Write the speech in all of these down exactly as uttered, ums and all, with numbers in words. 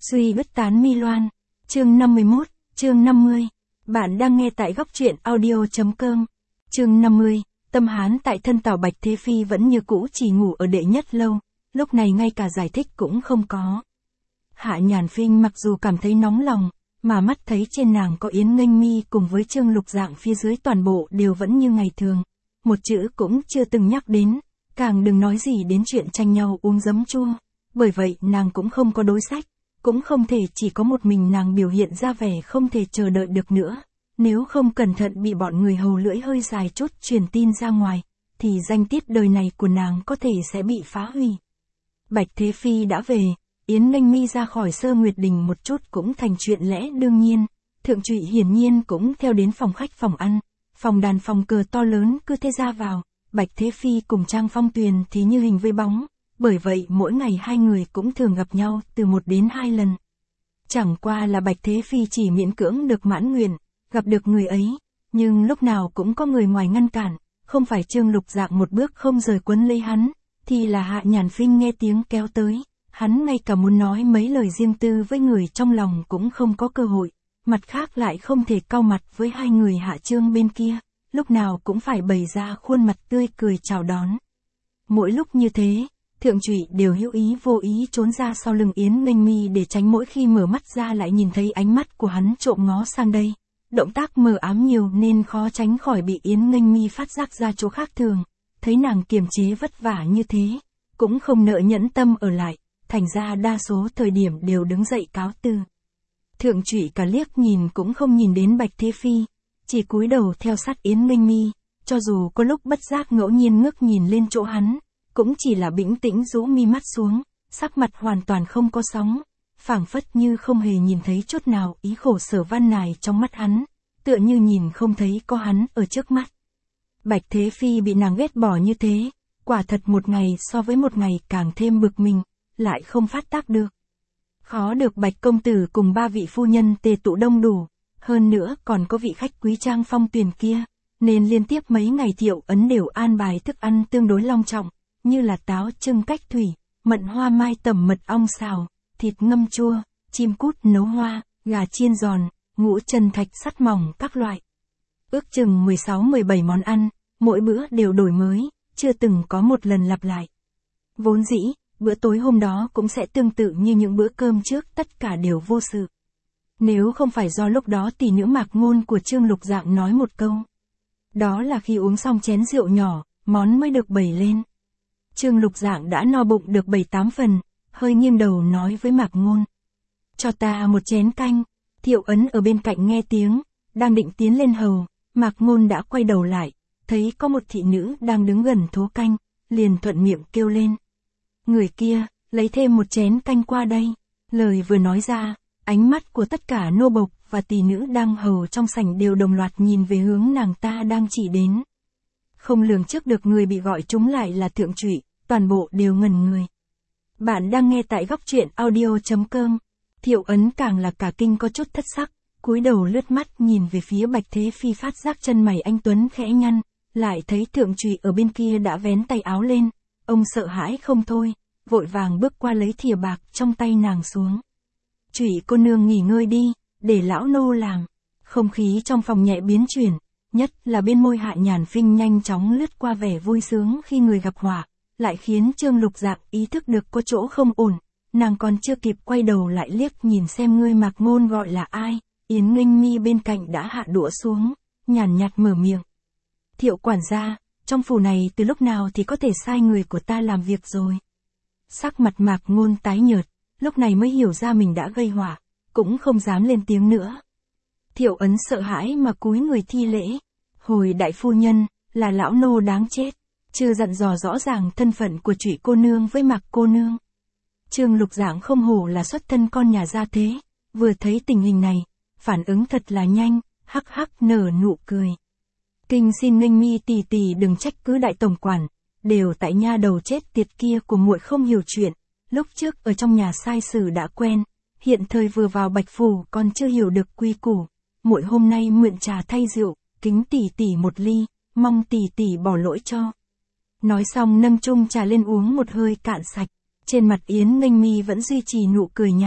Suy bứt tán mi loan. Chương năm mươi mốt, chương năm mươi. Bạn đang nghe tại góc truyện audio.com. Chương năm mươi, tâm hán tại thân Tào Bạch Thế Phi vẫn như cũ chỉ ngủ ở đệ nhất lâu, lúc này ngay cả giải thích cũng không có. Hạ Nhàn Phinh mặc dù cảm thấy nóng lòng, mà mắt thấy trên nàng có Yến Nghênh Mi cùng với Trương Lục Dạng phía dưới toàn bộ đều vẫn như ngày thường. Một chữ cũng chưa từng nhắc đến, càng đừng nói gì đến chuyện tranh nhau uống giấm chua. Bởi vậy nàng cũng không có đối sách, cũng không thể chỉ có một mình nàng biểu hiện ra vẻ không thể chờ đợi được nữa. Nếu không cẩn thận bị bọn người hầu lưỡi hơi dài chút truyền tin ra ngoài, thì danh tiết đời này của nàng có thể sẽ bị phá hủy. Bạch Thế Phi đã về, Yến Nghênh Mi ra khỏi Sơ Nguyệt Đình một chút cũng thành chuyện lẽ đương nhiên. Thượng Trụy hiển nhiên cũng theo đến phòng khách phòng ăn, phòng đàn phòng cờ to lớn cứ thế ra vào. Bạch Thế Phi cùng Trang Phong Tuyền thì như hình với bóng, bởi vậy mỗi ngày hai người cũng thường gặp nhau từ một đến hai lần. Chẳng qua là Bạch Thế Phi chỉ miễn cưỡng được mãn nguyện, gặp được người ấy, nhưng lúc nào cũng có người ngoài ngăn cản, không phải Trương Lục Dạng một bước không rời quấn lấy hắn, thì là Hạ Nhàn Phinh nghe tiếng kéo tới, hắn ngay cả muốn nói mấy lời riêng tư với người trong lòng cũng không có cơ hội, mặt khác lại không thể cau mặt với hai người Hạ Trương bên kia, lúc nào cũng phải bày ra khuôn mặt tươi cười chào đón. Mỗi lúc như thế, Thượng Trụy đều hữu ý vô ý trốn ra sau lưng Yến Nghênh Mi để tránh mỗi khi mở mắt ra lại nhìn thấy ánh mắt của hắn trộm ngó sang đây. Động tác mờ ám nhiều nên khó tránh khỏi bị Yến Nghênh Mi phát giác ra chỗ khác thường, thấy nàng kiềm chế vất vả như thế, cũng không nỡ nhẫn tâm ở lại, thành ra đa số thời điểm đều đứng dậy cáo từ. Thượng Trụy cả liếc nhìn cũng không nhìn đến Bạch Thế Phi, chỉ cúi đầu theo sát Yến Nghênh Mi, cho dù có lúc bất giác ngẫu nhiên ngước nhìn lên chỗ hắn, cũng chỉ là bĩnh tĩnh rũ mi mắt xuống, sắc mặt hoàn toàn không có sóng, phảng phất như không hề nhìn thấy chút nào ý khổ sở van nài trong mắt hắn, tựa như nhìn không thấy có hắn ở trước mắt. Bạch Thế Phi bị nàng ghét bỏ như thế, quả thật một ngày so với một ngày càng thêm bực mình, lại không phát tác được. Khó được Bạch Công Tử cùng ba vị phu nhân tề tụ đông đủ, hơn nữa còn có vị khách quý Trang Phong Tuyền kia, nên liên tiếp mấy ngày Thiệu Ấn đều an bài thức ăn tương đối long trọng, như là táo trưng cách thủy, mận hoa mai tẩm mật ong xào, thịt ngâm chua, chim cút nấu hoa, gà chiên giòn, ngũ chân thạch sắt mỏng các loại. Ước chừng mười sáu mười bảy món ăn, mỗi bữa đều đổi mới, chưa từng có một lần lặp lại. Vốn dĩ, bữa tối hôm đó cũng sẽ tương tự như những bữa cơm trước, tất cả đều vô sự. Nếu không phải do lúc đó tỷ nữ Mạc Ngôn của Trương Lục Dạng nói một câu. Đó là khi uống xong chén rượu nhỏ, món mới được bày lên. Trương Lục Dạng đã no bụng được bảy tám phần, hơi nghiêng đầu nói với Mạc Ngôn. Cho ta một chén canh. Thiệu Ấn ở bên cạnh nghe tiếng, đang định tiến lên hầu, Mạc Ngôn đã quay đầu lại, thấy có một thị nữ đang đứng gần thố canh, liền thuận miệng kêu lên. Người kia, lấy thêm một chén canh qua đây. Lời vừa nói ra, ánh mắt của tất cả nô bộc và tỷ nữ đang hầu trong sảnh đều đồng loạt nhìn về hướng nàng ta đang chỉ đến. Không lường trước được người bị gọi chúng lại là Thượng Trụy, toàn bộ đều ngẩn người. Bạn đang nghe tại góc truyện audio.com. Thiệu Ấn càng là cả kinh có chút thất sắc, cúi đầu lướt mắt nhìn về phía Bạch Thế Phi, phát giác chân mày anh tuấn khẽ nhăn, lại thấy Thượng Trụy ở bên kia đã vén tay áo lên, ông sợ hãi không thôi, vội vàng bước qua lấy thìa bạc trong tay nàng xuống. Trụy cô nương nghỉ ngơi đi, để lão nô làm. Không khí trong phòng nhẹ biến chuyển, nhất là bên môi Hạ Nhàn Phinh nhanh chóng lướt qua vẻ vui sướng khi người gặp họa, lại khiến Trương Lục Dạng ý thức được có chỗ không ổn. Nàng còn chưa kịp quay đầu lại liếc nhìn xem ngươi Mạc Ngôn gọi là ai, Yến Nghênh Mi bên cạnh đã hạ đũa xuống, nhàn nhạt mở miệng. Thiệu quản gia, trong phủ này từ lúc nào thì có thể sai người của ta làm việc rồi. Sắc mặt Mạc Ngôn tái nhợt, lúc này mới hiểu ra mình đã gây họa, cũng không dám lên tiếng nữa. Thiệu Ấn sợ hãi mà cúi người thi lễ. Hồi đại phu nhân, là lão nô đáng chết, chưa dặn dò rõ ràng thân phận của Trụy cô nương với Mạc cô nương. Trương Lục Dạng không hổ là xuất thân con nhà gia thế, vừa thấy tình hình này, phản ứng thật là nhanh, hắc hắc nở nụ cười. Kinh xin Nghênh Mi tỷ tỷ đừng trách cứ đại tổng quản, đều tại nha đầu chết tiệt kia của muội không hiểu chuyện, lúc trước ở trong nhà sai sử đã quen, hiện thời vừa vào Bạch phủ còn chưa hiểu được quy củ, muội hôm nay mượn trà thay rượu, kính tỷ tỷ một ly, mong tỷ tỷ bỏ lỗi cho. Nói xong nâng chung trà lên uống một hơi cạn sạch. Trên mặt Yến Nghênh Mi vẫn duy trì nụ cười nhạt,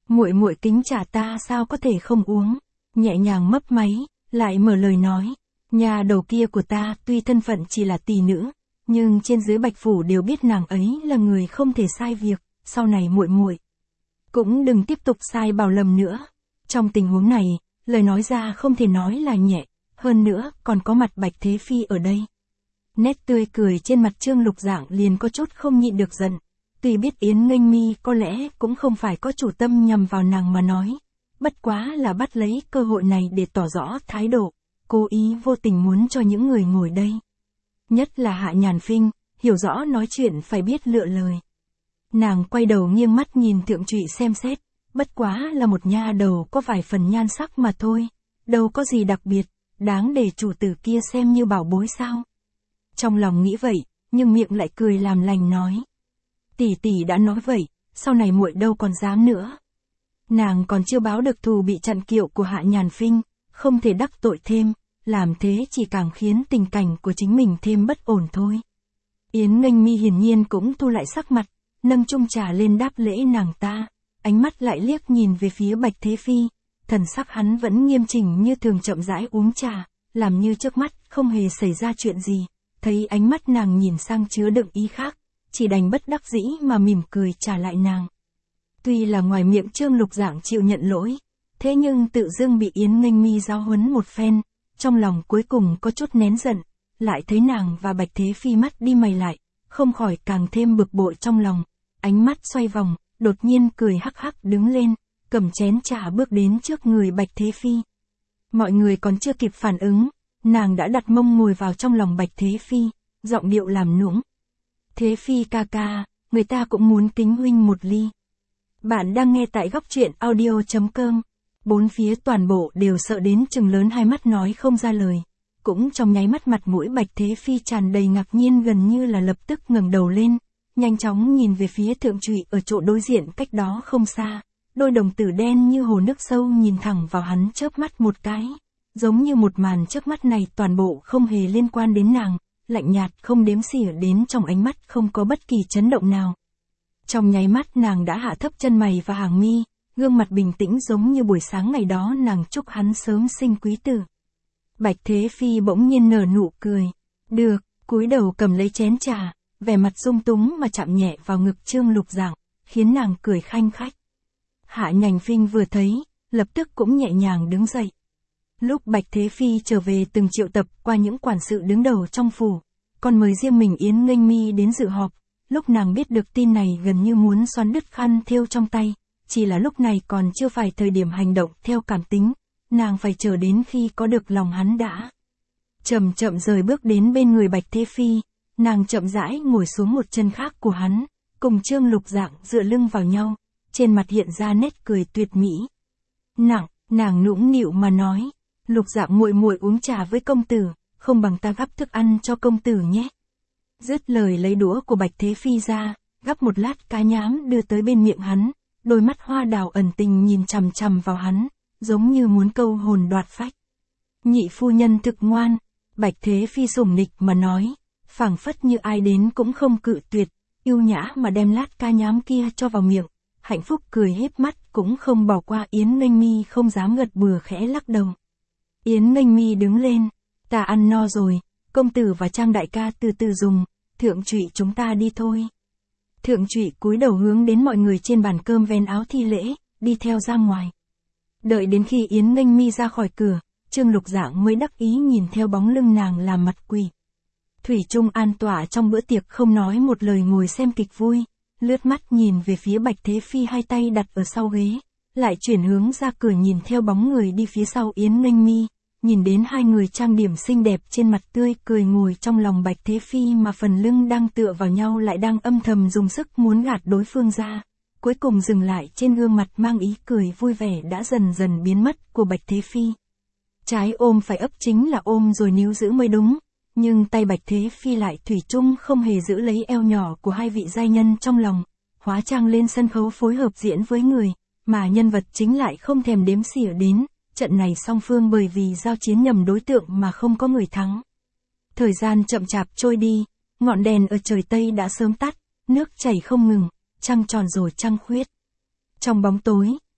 Muội muội kính trà ta sao có thể không uống, nhẹ nhàng mấp máy, lại mở lời nói, nhà đầu kia của ta tuy thân phận chỉ là tỳ nữ, nhưng trên dưới Bạch phủ đều biết nàng ấy là người không thể sai việc, sau này muội muội cũng đừng tiếp tục sai bảo lầm nữa. Trong tình huống này, lời nói ra không thể nói là nhẹ, hơn nữa còn có mặt Bạch Thế Phi ở đây. Nét tươi cười trên mặt Trương Lục Dạng liền có chút không nhịn được giận. Tuy biết Yến Nghênh Mi có lẽ cũng không phải có chủ tâm nhằm vào nàng mà nói, bất quá là bắt lấy cơ hội này để tỏ rõ thái độ, cố ý vô tình muốn cho những người ngồi đây. Nhất là Hạ Nhàn Phinh, hiểu rõ nói chuyện phải biết lựa lời. Nàng quay đầu nghiêng mắt nhìn Thượng Trụy xem xét, bất quá là một nha đầu có vài phần nhan sắc mà thôi, đâu có gì đặc biệt, đáng để chủ tử kia xem như bảo bối sao. Trong lòng nghĩ vậy, nhưng miệng lại cười làm lành nói. Tỷ tỷ đã nói vậy, sau này muội đâu còn dám nữa. Nàng còn chưa báo được thù bị chặn kiệu của Hạ Nhàn Phinh, không thể đắc tội thêm, làm thế chỉ càng khiến tình cảnh của chính mình thêm bất ổn thôi. Yến Nghênh Mi hiển nhiên cũng thu lại sắc mặt, nâng chung trà lên đáp lễ nàng ta, ánh mắt lại liếc nhìn về phía Bạch Thế Phi, thần sắc hắn vẫn nghiêm chỉnh như thường chậm rãi uống trà, làm như trước mắt không hề xảy ra chuyện gì, thấy ánh mắt nàng nhìn sang chứa đựng ý khác, chỉ đành bất đắc dĩ mà mỉm cười trả lại nàng. Tuy là ngoài miệng Trương Lục Dạng chịu nhận lỗi, thế nhưng tự dưng bị Yến Nghênh Mi giáo huấn một phen, trong lòng cuối cùng có chút nén giận, lại thấy nàng và Bạch Thế Phi mắt đi mày lại, không khỏi càng thêm bực bội trong lòng, ánh mắt xoay vòng, đột nhiên cười hắc hắc đứng lên, cầm chén trà bước đến trước người Bạch Thế Phi. Mọi người còn chưa kịp phản ứng, nàng đã đặt mông ngồi vào trong lòng Bạch Thế Phi, giọng điệu làm nũng. Thế Phi ca ca, người ta cũng muốn kính huynh một ly. Bạn đang nghe tại góc truyện audio chấm com. Bốn phía toàn bộ đều sợ đến trừng lớn hai mắt nói không ra lời. Cũng trong nháy mắt mặt mũi Bạch Thế Phi tràn đầy ngạc nhiên, gần như là lập tức ngẩng đầu lên, nhanh chóng nhìn về phía Thượng Trụy ở chỗ đối diện cách đó không xa. Đôi đồng tử đen như hồ nước sâu nhìn thẳng vào hắn chớp mắt một cái. Giống như một màn trước mắt này toàn bộ không hề liên quan đến nàng, lạnh nhạt không đếm xỉa đến trong ánh mắt không có bất kỳ chấn động nào. Trong nháy mắt nàng đã hạ thấp chân mày và hàng mi, gương mặt bình tĩnh giống như buổi sáng ngày đó nàng chúc hắn sớm sinh quý tử. Bạch Thế Phi bỗng nhiên nở nụ cười. Được, cúi đầu cầm lấy chén trà, vẻ mặt dung túng mà chạm nhẹ vào ngực Trương Lục Dạng, khiến nàng cười khanh khách. Hạ Nhàn Phinh vừa thấy, lập tức cũng nhẹ nhàng đứng dậy. Lúc Bạch Thế Phi trở về từng triệu tập qua những quản sự đứng đầu trong phủ, còn mời riêng mình Yến Nghênh Mi đến dự họp, lúc nàng biết được tin này gần như muốn xoắn đứt khăn thêu trong tay, chỉ là lúc này còn chưa phải thời điểm hành động theo cảm tính, nàng phải chờ đến khi có được lòng hắn đã. Chậm chậm rời bước đến bên người Bạch Thế Phi, nàng chậm rãi ngồi xuống một chân khác của hắn, cùng Trương Lục Dạng dựa lưng vào nhau, trên mặt hiện ra nét cười tuyệt mỹ. Nặng, nàng nũng nịu mà nói, Lục Dạng muội muội uống trà với công tử, không bằng ta gắp thức ăn cho công tử nhé. Dứt lời lấy đũa của Bạch Thế Phi ra, gắp một lát cá nhám đưa tới bên miệng hắn, đôi mắt hoa đào ẩn tình nhìn chằm chằm vào hắn, giống như muốn câu hồn đoạt phách. Nhị phu nhân thực ngoan, Bạch Thế Phi sủng nịch mà nói, phảng phất như ai đến cũng không cự tuyệt, yêu nhã mà đem lát cá nhám kia cho vào miệng, hạnh phúc cười híp mắt cũng không bỏ qua. Yến Nghênh Mi không dám gật bừa khẽ lắc đầu. Yến Nghênh Mi đứng lên, ta ăn no rồi, công tử và Trang đại ca từ từ dùng, Thượng Trụy chúng ta đi thôi. Thượng Trụy cúi đầu hướng đến mọi người trên bàn cơm vén áo thi lễ, đi theo ra ngoài. Đợi đến khi Yến Nghênh Mi ra khỏi cửa, Trương Lục Dạng mới đắc ý nhìn theo bóng lưng nàng làm mặt quỷ. Thủy chung an tọa trong bữa tiệc không nói một lời ngồi xem kịch vui, lướt mắt nhìn về phía Bạch Thế Phi hai tay đặt ở sau ghế, lại chuyển hướng ra cửa nhìn theo bóng người đi phía sau Yến Nghênh Mi, nhìn đến hai người trang điểm xinh đẹp trên mặt tươi cười ngồi trong lòng Bạch Thế Phi mà phần lưng đang tựa vào nhau lại đang âm thầm dùng sức muốn gạt đối phương ra, cuối cùng dừng lại trên gương mặt mang ý cười vui vẻ đã dần dần biến mất của Bạch Thế Phi. Trái ôm phải ấp chính là ôm rồi níu giữ mới đúng, nhưng tay Bạch Thế Phi lại thủy chung không hề giữ lấy eo nhỏ của hai vị giai nhân trong lòng, hóa trang lên sân khấu phối hợp diễn với người, mà nhân vật chính lại không thèm đếm xỉa đến. Trận này song phương bởi vì giao chiến nhầm đối tượng mà không có người thắng. Thời gian chậm chạp trôi đi, ngọn đèn ở trời Tây đã sớm tắt, nước chảy không ngừng, trăng tròn rồi trăng khuyết. Trong bóng tối,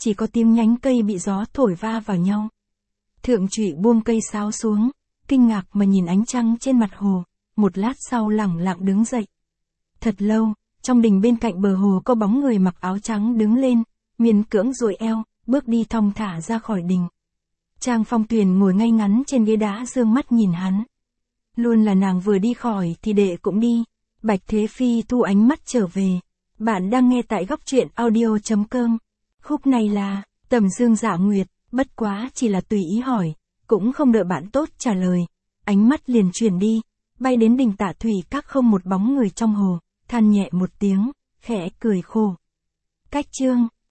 chỉ có tiếng nhánh cây bị gió thổi va vào nhau. Thượng Trụy buông cây sáo xuống, kinh ngạc mà nhìn ánh trăng trên mặt hồ, một lát sau lẳng lặng đứng dậy. Thật lâu, trong đình bên cạnh bờ hồ có bóng người mặc áo trắng đứng lên, miễn cưỡng duỗi eo, bước đi thong thả ra khỏi đình. Trang Phong Tuyền ngồi ngay ngắn trên ghế đá dương mắt nhìn hắn. Luôn là nàng vừa đi khỏi thì đệ cũng đi. Bạch Thế Phi thu ánh mắt trở về. Bạn đang nghe tại góc truyện audio.com. Khúc này là Tầm Dương Dạ Nguyệt, bất quá chỉ là tùy ý hỏi, cũng không đợi bạn tốt trả lời. Ánh mắt liền chuyển đi, bay đến đình Tạ Thủy Các không một bóng người trong hồ, than nhẹ một tiếng, khẽ cười khổ. Cách chương